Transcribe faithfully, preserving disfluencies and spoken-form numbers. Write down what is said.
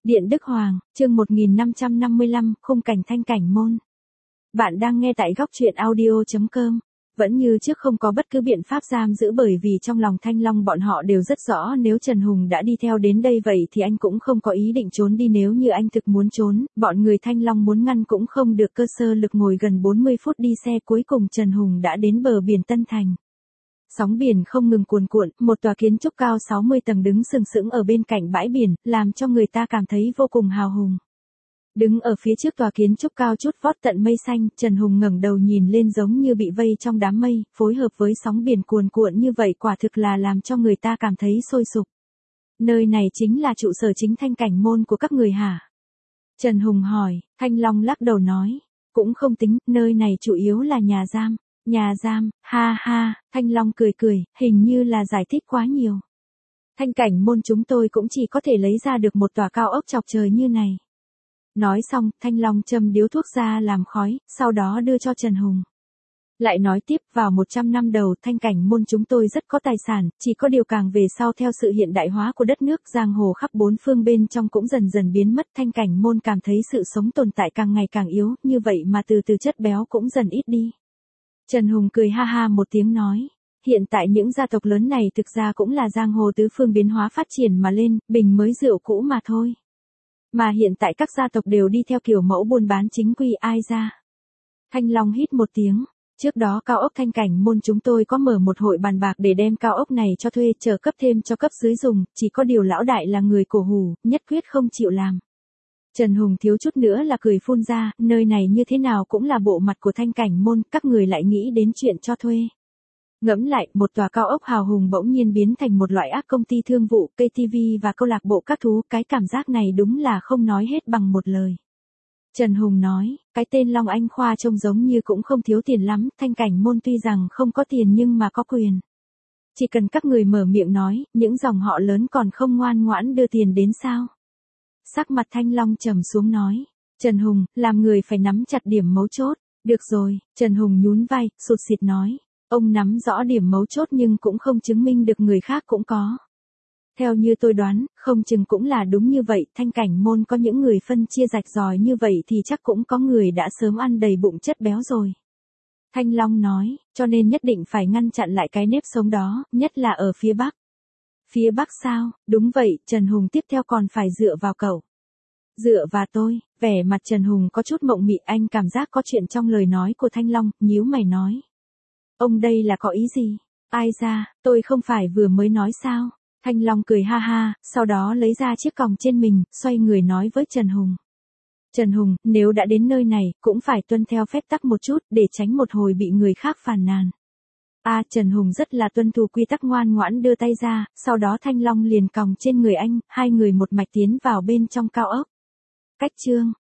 Điện Đức Hoàng, chương một nghìn năm trăm năm mươi lăm, khung cảnh Thanh Cảnh Môn. Bạn đang nghe tại góc truyện audio chấm com. Vẫn như trước không có bất cứ biện pháp giam giữ bởi vì trong lòng Thanh Long bọn họ đều rất rõ nếu Trần Hùng đã đi theo đến đây vậy thì anh cũng không có ý định trốn đi, nếu như anh thực muốn trốn, bọn người Thanh Long muốn ngăn cũng không được. Cơ sơ lực ngồi gần bốn mươi phút đi xe, cuối cùng Trần Hùng đã đến bờ biển Tân Thành. Sóng biển không ngừng cuồn cuộn, một tòa kiến trúc cao sáu mươi tầng đứng sừng sững ở bên cạnh bãi biển, làm cho người ta cảm thấy vô cùng hào hùng. Đứng ở phía trước tòa kiến trúc cao chút vót tận mây xanh, Trần Hùng ngẩng đầu nhìn lên giống như bị vây trong đám mây, phối hợp với sóng biển cuồn cuộn như vậy quả thực là làm cho người ta cảm thấy sôi sục. Nơi này chính là trụ sở chính Thanh Cảnh Môn của các người hả? Trần Hùng hỏi. Thanh Long lắc đầu nói, cũng không tính, nơi này chủ yếu là nhà giam. Nhà giam, ha ha, Thanh Long cười cười, hình như là giải thích quá nhiều. Thanh Cảnh Môn chúng tôi cũng chỉ có thể lấy ra được một tòa cao ốc chọc trời như này. Nói xong, Thanh Long châm điếu thuốc ra làm khói, sau đó đưa cho Trần Hùng. Lại nói tiếp, vào một trăm năm đầu Thanh Cảnh Môn chúng tôi rất có tài sản, chỉ có điều càng về sau theo sự hiện đại hóa của đất nước, giang hồ khắp bốn phương bên trong cũng dần dần biến mất. Thanh Cảnh Môn cảm thấy sự sống tồn tại càng ngày càng yếu, như vậy mà từ từ chất béo cũng dần ít đi. Trần Hùng cười ha ha một tiếng nói, hiện tại những gia tộc lớn này thực ra cũng là giang hồ tứ phương biến hóa phát triển mà lên, bình mới rượu cũ mà thôi. Mà hiện tại các gia tộc đều đi theo kiểu mẫu buôn bán chính quy, ai ra. Thanh Long hít một tiếng, trước đó cao ốc Thanh Cảnh Môn chúng tôi có mở một hội bàn bạc để đem cao ốc này cho thuê, chờ cấp thêm cho cấp dưới dùng, chỉ có điều lão đại là người cổ hủ, nhất quyết không chịu làm. Trần Hùng thiếu chút nữa là cười phun ra, nơi này như thế nào cũng là bộ mặt của Thanh Cảnh Môn, các người lại nghĩ đến chuyện cho thuê. Ngẫm lại, một tòa cao ốc hào hùng bỗng nhiên biến thành một loại ác công ty thương vụ, ca tê vê và câu lạc bộ các thú, cái cảm giác này đúng là không nói hết bằng một lời. Trần Hùng nói, cái tên Long Anh Khoa trông giống như cũng không thiếu tiền lắm, Thanh Cảnh Môn tuy rằng không có tiền nhưng mà có quyền. Chỉ cần các người mở miệng nói, những dòng họ lớn còn không ngoan ngoãn đưa tiền đến sao? Sắc mặt Thanh Long trầm xuống nói, Trần Hùng, làm người phải nắm chặt điểm mấu chốt. Được rồi, Trần Hùng nhún vai, sụt sịt nói, ông nắm rõ điểm mấu chốt nhưng cũng không chứng minh được người khác cũng có. Theo như tôi đoán, không chừng cũng là đúng như vậy, Thanh Cảnh Môn có những người phân chia rạch ròi như vậy thì chắc cũng có người đã sớm ăn đầy bụng chất béo rồi. Thanh Long nói, cho nên nhất định phải ngăn chặn lại cái nếp sống đó, nhất là ở phía Bắc. Phía Bắc sao? Đúng vậy, Trần Hùng, tiếp theo còn phải dựa vào cậu. Dựa vào tôi, vẻ mặt Trần Hùng có chút mộng mị, anh cảm giác có chuyện trong lời nói của Thanh Long, nhíu mày nói. Ông đây là có ý gì? Ai ra, tôi không phải vừa mới nói sao? Thanh Long cười ha ha, sau đó lấy ra chiếc còng trên mình, xoay người nói với Trần Hùng. Trần Hùng, nếu đã đến nơi này, cũng phải tuân theo phép tắc một chút, để tránh một hồi bị người khác phàn nàn. À, Trần Hùng rất là tuân thủ quy tắc, ngoan ngoãn đưa tay ra, sau đó Thanh Long liền còng trên người anh, hai người một mạch tiến vào bên trong cao ốc. Cách chương